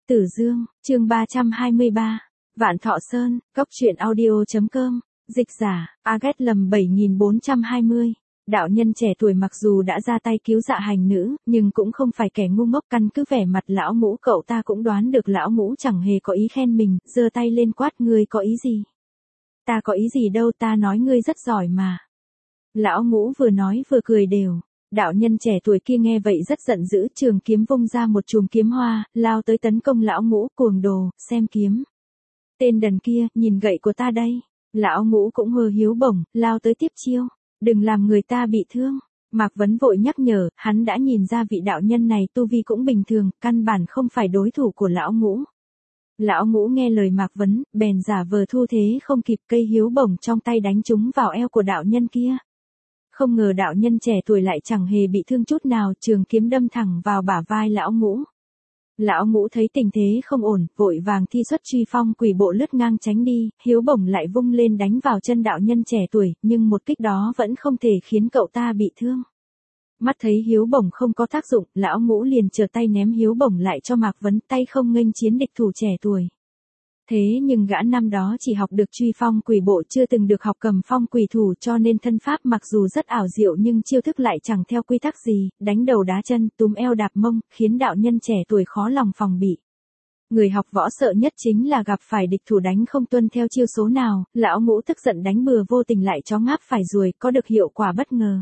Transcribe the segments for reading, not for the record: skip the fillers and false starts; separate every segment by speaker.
Speaker 1: Tử Dương, chương 323, Vạn Thọ Sơn, Cốc truyện audio.com, dịch giả, Agat lầm 7420. Đạo nhân trẻ tuổi mặc dù đã ra tay cứu Dạ Hành nữ, nhưng cũng không phải kẻ ngu ngốc, căn cứ vẻ mặt lão ngũ cậu ta cũng đoán được lão ngũ chẳng hề có ý khen mình, giơ tay lên quát: ngươi có ý gì? Ta có ý gì đâu, ta nói ngươi rất giỏi mà. Lão ngũ vừa nói vừa cười đều. Đạo nhân trẻ tuổi kia nghe vậy rất giận dữ, trường kiếm vung ra một chùm kiếm hoa, lao tới tấn công lão ngũ. Cuồng đồ, xem kiếm. Tên đần kia, nhìn gậy của ta đây. Lão ngũ cũng hơ hiếu bổng, lao tới tiếp chiêu. Đừng làm người ta bị thương. Mạc Vấn vội nhắc nhở, hắn đã nhìn ra vị đạo nhân này tu vi cũng bình thường, căn bản không phải đối thủ của lão ngũ. Lão ngũ nghe lời Mạc Vấn, bèn giả vờ thu thế không kịp, cây hiếu bổng trong tay đánh trúng vào eo của đạo nhân kia. Không ngờ đạo nhân trẻ tuổi lại chẳng hề bị thương chút nào, trường kiếm đâm thẳng vào bả vai lão ngũ. Lão ngũ thấy tình thế không ổn, vội vàng thi xuất truy phong quỷ bộ lướt ngang tránh đi, hiếu bổng lại vung lên đánh vào chân đạo nhân trẻ tuổi, nhưng một kích đó vẫn không thể khiến cậu ta bị thương. Mắt thấy hiếu bổng không có tác dụng, lão ngũ liền trở tay ném hiếu bổng lại cho Mạc Vấn, tay không nghênh chiến địch thủ trẻ tuổi. Thế nhưng gã năm đó chỉ học được truy phong quỷ bộ, chưa từng được học cầm phong quỷ thủ, cho nên thân pháp mặc dù rất ảo diệu nhưng chiêu thức lại chẳng theo quy tắc gì, đánh đầu đá chân, túm eo đạp mông, khiến đạo nhân trẻ tuổi khó lòng phòng bị. Người học võ sợ nhất chính là gặp phải địch thủ đánh không tuân theo chiêu số nào, lão ngũ tức giận đánh bừa vô tình lại chó ngáp phải ruồi, có được hiệu quả bất ngờ.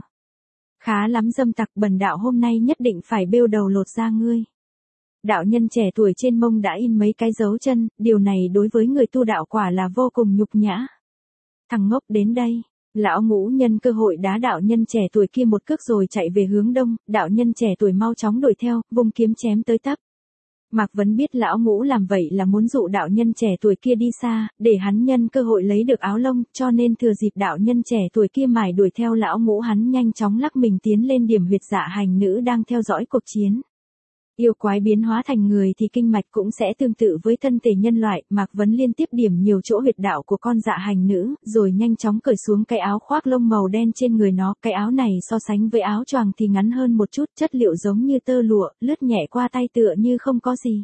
Speaker 1: Khá lắm dâm tặc, bần đạo hôm nay nhất định phải bêu đầu lột da ngươi. Đạo nhân trẻ tuổi trên mông đã in mấy cái dấu chân, điều này đối với người tu đạo quả là vô cùng nhục nhã. Thằng ngốc, đến đây. Lão ngũ nhân cơ hội đá đạo nhân trẻ tuổi kia một cước rồi chạy về hướng đông, đạo nhân trẻ tuổi mau chóng đuổi theo, vung kiếm chém tới tấp. Mạc Vấn biết lão ngũ làm vậy là muốn dụ đạo nhân trẻ tuổi kia đi xa, để hắn nhân cơ hội lấy được áo lông, cho nên thừa dịp đạo nhân trẻ tuổi kia mải đuổi theo lão ngũ, hắn nhanh chóng lắc mình tiến lên điểm huyệt Dạ Hành nữ đang theo dõi cuộc chiến. Yêu quái biến hóa thành người thì kinh mạch cũng sẽ tương tự với thân thể nhân loại, Mạc Vấn liên tiếp điểm nhiều chỗ huyệt đạo của con Dạ Hành nữ, rồi nhanh chóng cởi xuống cái áo khoác lông màu đen trên người nó, cái áo này so sánh với áo choàng thì ngắn hơn một chút, chất liệu giống như tơ lụa, lướt nhẹ qua tay tựa như không có gì.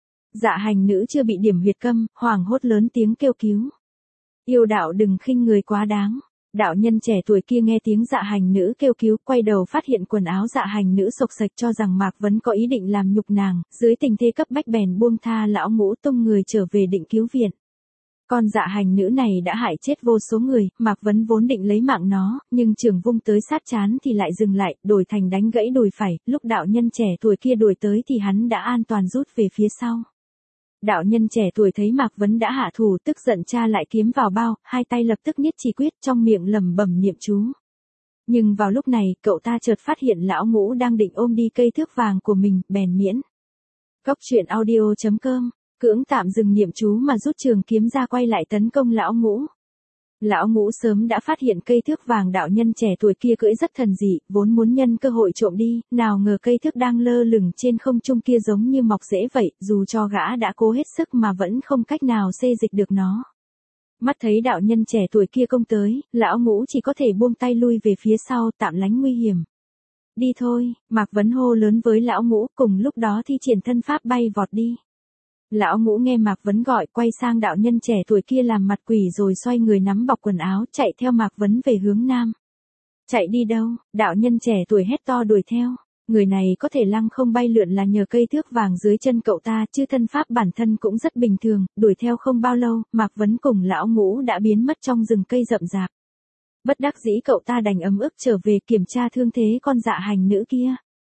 Speaker 1: Dạ Hành nữ chưa bị điểm huyệt câm, hoảng hốt lớn tiếng kêu cứu. Yêu đạo đừng khinh người quá đáng. Đạo nhân trẻ tuổi kia nghe tiếng Dạ Hành nữ kêu cứu, quay đầu phát hiện quần áo Dạ Hành nữ xộc xệch, cho rằng Mạc Vấn có ý định làm nhục nàng, dưới tình thế cấp bách bèn buông tha lão ngũ, tung người trở về định cứu viện. Con Dạ Hành nữ này đã hại chết vô số người, Mạc Vấn vốn định lấy mạng nó, nhưng trường vung tới sát trán thì lại dừng lại, đổi thành đánh gãy đùi phải, lúc đạo nhân trẻ tuổi kia đuổi tới thì hắn đã an toàn rút về phía sau. Đạo nhân trẻ tuổi thấy Mạc Vấn đã hạ thủ, tức giận tra lại kiếm vào bao, hai tay lập tức niết chỉ quyết, trong miệng lẩm bẩm niệm chú. Nhưng vào lúc này, cậu ta chợt phát hiện lão ngũ đang định ôm đi cây thước vàng của mình, bèn miễn. Cốc truyện audio.com, cưỡng tạm dừng niệm chú mà rút trường kiếm ra quay lại tấn công lão ngũ. Lão ngũ sớm đã phát hiện cây thước vàng đạo nhân trẻ tuổi kia cưỡi rất thần dị, vốn muốn nhân cơ hội trộm đi, nào ngờ cây thước đang lơ lửng trên không trung kia giống như mọc rễ vậy, dù cho gã đã cố hết sức mà vẫn không cách nào xê dịch được nó. Mắt thấy đạo nhân trẻ tuổi kia công tới, lão ngũ chỉ có thể buông tay lui về phía sau, tạm lánh nguy hiểm. Đi thôi, Mạc Vấn hô lớn với lão ngũ, cùng lúc đó thi triển thân pháp bay vọt đi. Lão ngũ nghe Mạc Vấn gọi, quay sang đạo nhân trẻ tuổi kia làm mặt quỷ rồi xoay người nắm bọc quần áo, chạy theo Mạc Vấn về hướng nam. Chạy đi đâu? Đạo nhân trẻ tuổi hét to đuổi theo. Người này có thể lăng không bay lượn là nhờ cây thước vàng dưới chân cậu ta, chứ thân pháp bản thân cũng rất bình thường. Đuổi theo không bao lâu, Mạc Vấn cùng lão ngũ đã biến mất trong rừng cây rậm rạp. Bất đắc dĩ cậu ta đành ấm ức trở về kiểm tra thương thế con Dạ Hành nữ kia.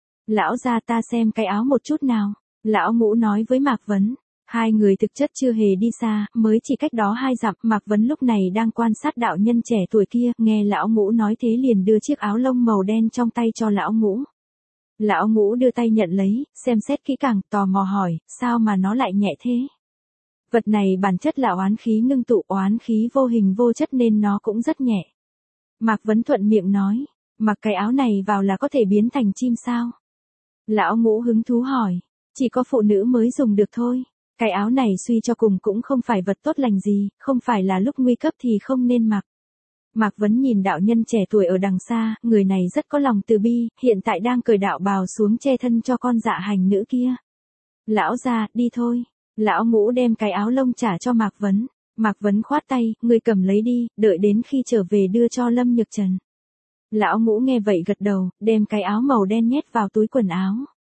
Speaker 1: Lão gia, ta xem cái áo một chút nào. Lão ngũ nói với Mạc Vấn. Hai người thực chất chưa hề đi xa, mới chỉ cách đó 2 dặm. Mạc Vấn lúc này đang quan sát đạo nhân trẻ tuổi kia, nghe lão ngũ nói thế liền đưa chiếc áo lông màu đen trong tay cho lão ngũ. Lão ngũ đưa tay nhận lấy, xem xét kỹ càng, tò mò hỏi, sao mà nó lại nhẹ thế? Vật này bản chất là oán khí ngưng tụ, oán khí vô hình vô chất nên nó cũng rất nhẹ. Mạc Vấn thuận miệng nói, mặc cái áo này vào là có thể biến thành chim sao? Lão ngũ hứng thú hỏi, chỉ có phụ nữ mới dùng được thôi. Cái áo này suy cho cùng cũng không phải vật tốt lành gì, không phải là lúc nguy cấp thì không nên mặc. Mạc Vấn nhìn đạo nhân trẻ tuổi ở đằng xa, người này rất có lòng từ bi, hiện tại đang cởi đạo bào xuống che thân cho con Dạ Hành nữ kia. Lão gia, đi thôi. Lão Ngũ đem cái áo lông trả cho Mạc Vấn. Mạc Vấn khoát tay, ngươi cầm lấy đi, đợi đến khi trở về đưa cho Lâm Nhược Trần. Lão Ngũ nghe vậy gật đầu, đem cái áo màu đen nhét vào túi quần áo.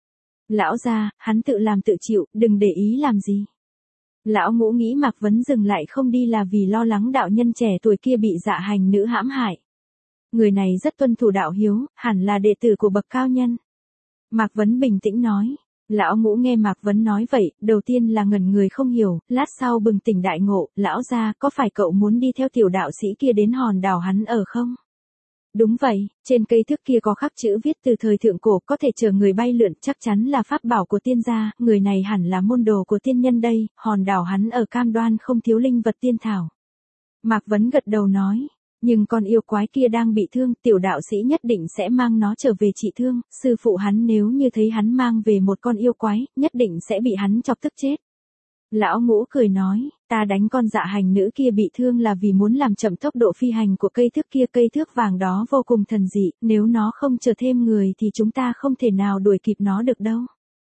Speaker 1: Lão gia, hắn tự làm tự chịu, đừng để ý làm gì. Lão Ngũ nghĩ Mạc Vấn dừng lại không đi là vì lo lắng đạo nhân trẻ tuổi kia bị dạ hành nữ hãm hại. Người này rất tuân thủ đạo hiếu, hẳn là đệ tử của bậc cao nhân. Mạc Vấn bình tĩnh nói. Lão Ngũ nghe Mạc Vấn nói vậy, đầu tiên là ngẩn người không hiểu, lát sau bừng tỉnh đại ngộ, lão gia, có phải cậu muốn đi theo tiểu đạo sĩ kia đến hòn đảo hắn ở không? Đúng vậy, trên cây thước kia có khắc chữ viết từ thời thượng cổ, có thể chở người bay lượn, chắc chắn là pháp bảo của tiên gia, người này hẳn là môn đồ của tiên nhân đây, hòn đảo hắn ở cam đoan không thiếu linh vật tiên thảo. Mạc Vấn gật đầu nói, nhưng con yêu quái kia đang bị thương, tiểu đạo sĩ nhất định sẽ mang nó trở về trị thương, sư phụ hắn nếu như thấy hắn mang về một con yêu quái, nhất định sẽ bị hắn chọc tức chết. Lão Ngũ cười nói, ta đánh con dạ hành nữ kia bị thương là vì muốn làm chậm tốc độ phi hành của cây thước kia, cây thước vàng đó vô cùng thần dị, nếu nó không chờ thêm người thì chúng ta không thể nào đuổi kịp nó được đâu.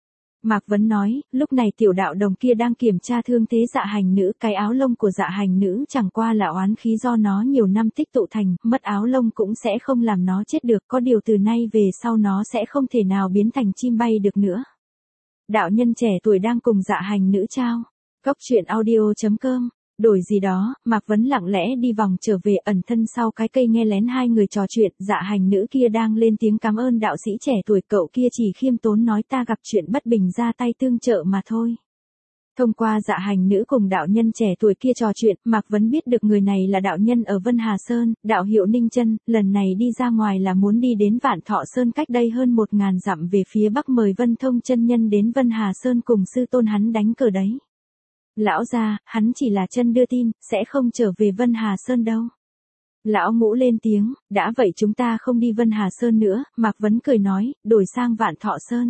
Speaker 1: Mạc Vấn nói, lúc này tiểu đạo đồng kia đang kiểm tra thương thế dạ hành nữ, cái áo lông của dạ hành nữ chẳng qua là oán khí do nó nhiều năm tích tụ thành, mất áo lông cũng sẽ không làm nó chết được, có điều từ nay về sau nó sẽ không thể nào biến thành chim bay được nữa. Đạo nhân trẻ tuổi đang cùng dạ hành nữ trao. Cốc truyện audio.com, đổi gì đó, Mạc Vấn lặng lẽ đi vòng trở về ẩn thân sau cái cây nghe lén hai người trò chuyện, dạ hành nữ kia đang lên tiếng cảm ơn đạo sĩ trẻ tuổi, cậu kia chỉ khiêm tốn nói ta gặp chuyện bất bình ra tay tương trợ mà thôi. Thông qua dạ hành nữ cùng đạo nhân trẻ tuổi kia trò chuyện, Mạc Vấn biết được người này là đạo nhân ở Vân Hà Sơn, đạo hiệu Ninh Chân, lần này đi ra ngoài là muốn đi đến Vạn Thọ Sơn cách đây hơn 1000 dặm về phía bắc, mời Vân Thông chân nhân đến Vân Hà Sơn cùng sư tôn hắn đánh cờ đấy. Lão gia, hắn chỉ là chân đưa tin, sẽ không trở về Vân Hà Sơn đâu. Lão Ngũ lên tiếng, đã vậy chúng ta không đi Vân Hà Sơn nữa, Mạc Vấn cười nói, đổi sang Vạn Thọ Sơn.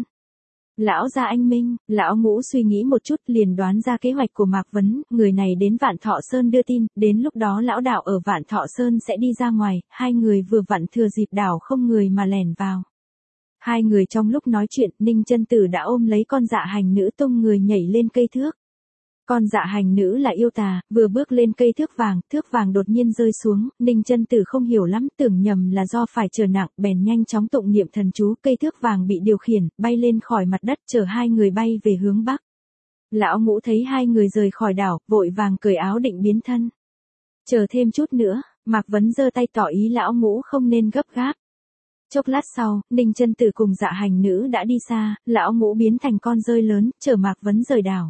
Speaker 1: Lão gia anh minh, Lão Ngũ suy nghĩ một chút liền đoán ra kế hoạch của Mạc Vấn, người này đến Vạn Thọ Sơn đưa tin, đến lúc đó lão đạo ở Vạn Thọ Sơn sẽ đi ra ngoài, hai người vừa vặn thừa dịp đảo không người mà lẻn vào. Hai người trong lúc nói chuyện, Ninh Chân Tử đã ôm lấy con dạ hành nữ tung người nhảy lên cây thước. Con dạ hành nữ là yêu tà, vừa bước lên cây thước vàng đột nhiên rơi xuống, Ninh Chân Tử không hiểu lắm, tưởng nhầm là do phải trở nặng, bèn nhanh chóng tụng niệm thần chú, cây thước vàng bị điều khiển, bay lên khỏi mặt đất, chở hai người bay về hướng bắc. Lão Ngũ thấy hai người rời khỏi đảo, vội vàng cởi áo định biến thân. Chờ thêm chút nữa, Mạc Vấn giơ tay tỏ ý Lão Ngũ không nên gấp gáp. Chốc lát sau, Ninh Chân Tử cùng dạ hành nữ đã đi xa, Lão Ngũ biến thành con rơi lớn, chở Mạc Vấn rời đảo.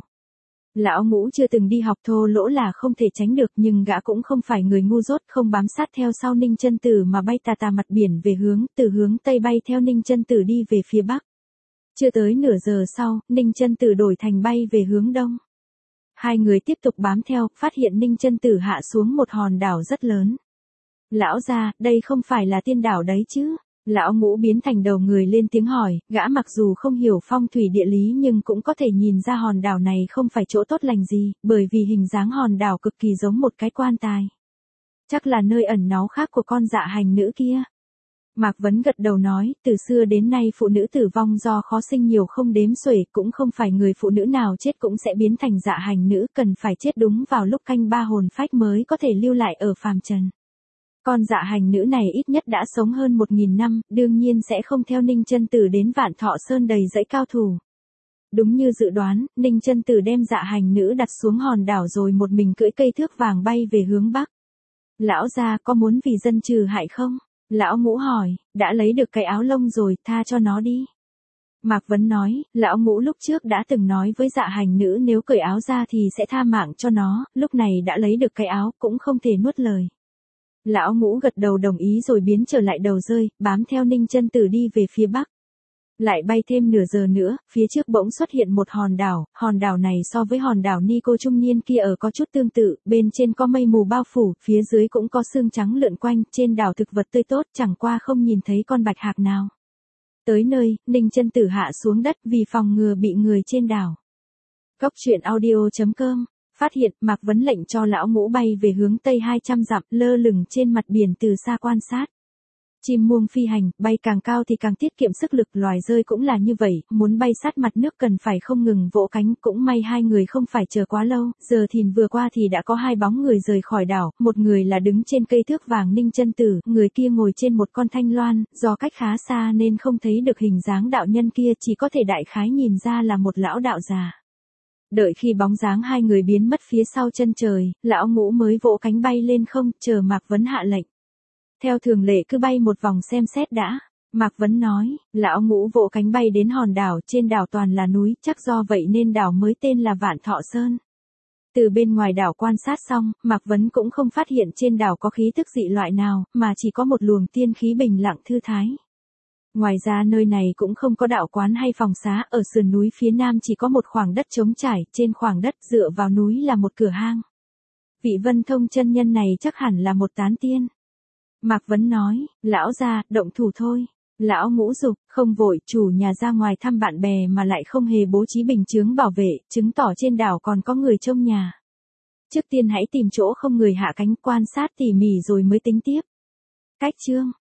Speaker 1: Lão Ngũ chưa từng đi học, thô lỗ là không thể tránh được, nhưng gã cũng không phải người ngu dốt, không bám sát theo sau Ninh Chân Tử mà bay tà mặt biển về hướng, từ hướng Tây bay theo Ninh Chân Tử đi về phía Bắc. Chưa tới nửa giờ sau, Ninh Chân Tử đổi thành bay về hướng Đông. Hai người tiếp tục bám theo, phát hiện Ninh Chân Tử hạ xuống một hòn đảo rất lớn. Lão gia, đây không phải là tiên đảo đấy chứ? Lão Ngũ biến thành đầu người lên tiếng hỏi, gã mặc dù không hiểu phong thủy địa lý nhưng cũng có thể nhìn ra hòn đảo này không phải chỗ tốt lành gì, bởi vì hình dáng hòn đảo cực kỳ giống một cái quan tài. Chắc là nơi ẩn náu khác của con dạ hành nữ kia. Mạc Vấn gật đầu nói, từ xưa đến nay phụ nữ tử vong do khó sinh nhiều không đếm xuể, cũng không phải người phụ nữ nào chết cũng sẽ biến thành dạ hành nữ, cần phải chết đúng vào lúc canh ba hồn phách mới có thể lưu lại ở phàm trần. Con dạ hành nữ này ít nhất đã sống hơn 1000 năm, đương nhiên sẽ không theo Ninh Chân Tử đến Vạn Thọ Sơn đầy dẫy cao thủ. Đúng như dự đoán, Ninh Chân Tử đem dạ hành nữ đặt xuống hòn đảo rồi một mình cưỡi cây thước vàng bay về hướng Bắc. Lão gia có muốn vì dân trừ hại không? Lão Ngũ hỏi, đã lấy được cái áo lông rồi, tha cho nó đi. Mạc Vấn nói, Lão Ngũ lúc trước đã từng nói với dạ hành nữ nếu cởi áo ra thì sẽ tha mạng cho nó, lúc này đã lấy được cái áo cũng không thể nuốt lời. Lão Ngũ gật đầu đồng ý rồi biến trở lại đầu rơi, bám theo Ninh Chân Tử đi về phía Bắc. Lại bay thêm nửa giờ nữa, phía trước bỗng xuất hiện một hòn đảo này so với hòn đảo Ni cô trung niên kia ở có chút tương tự, bên trên có mây mù bao phủ, phía dưới cũng có sương trắng lượn quanh, trên đảo thực vật tươi tốt, chẳng qua không nhìn thấy con bạch hạc nào. Tới nơi, Ninh Chân Tử hạ xuống đất vì phòng ngừa bị người trên đảo. Cốc truyện audio.com phát hiện, Mạc Vấn lệnh cho Lão Ngũ bay về hướng Tây 200 dặm, lơ lửng trên mặt biển từ xa quan sát. Chim muông phi hành, bay càng cao thì càng tiết kiệm sức lực, loài rơi cũng là như vậy, muốn bay sát mặt nước cần phải không ngừng vỗ cánh, cũng may hai người không phải chờ quá lâu, giờ thìn vừa qua thì đã có hai bóng người rời khỏi đảo, một người là đứng trên cây thước vàng Ninh Chân Tử, người kia ngồi trên một con thanh loan, do cách khá xa nên không thấy được hình dáng đạo nhân kia, chỉ có thể đại khái nhìn ra là một lão đạo già. Đợi khi bóng dáng hai người biến mất phía sau chân trời, lão Ngũ mới vỗ cánh bay lên không, chờ Mạc Vấn hạ lệnh. Theo thường lệ cứ bay một vòng xem xét đã. Mạc Vấn nói, lão Ngũ vỗ cánh bay đến hòn đảo, trên đảo toàn là núi, chắc do vậy nên đảo mới tên là Vạn Thọ Sơn. Từ bên ngoài đảo quan sát xong, Mạc Vấn cũng không phát hiện trên đảo có khí tức dị loại nào, mà chỉ có một luồng tiên khí bình lặng thư thái. Ngoài ra nơi này cũng không có đạo quán hay phòng xá, ở sườn núi phía nam chỉ có một khoảng đất trống trải, trên khoảng đất dựa vào núi là một cửa hang. Vị Vân Thông chân nhân này chắc hẳn là một tán tiên. Mạc Vấn nói, lão gia, động thủ thôi. Lão Ngũ giục, không vội, chủ nhà ra ngoài thăm bạn bè mà lại không hề bố trí bình chướng bảo vệ, chứng tỏ trên đảo còn có người trông nhà. Trước tiên hãy tìm chỗ không người hạ cánh, quan sát tỉ mỉ rồi mới tính tiếp. Cách chương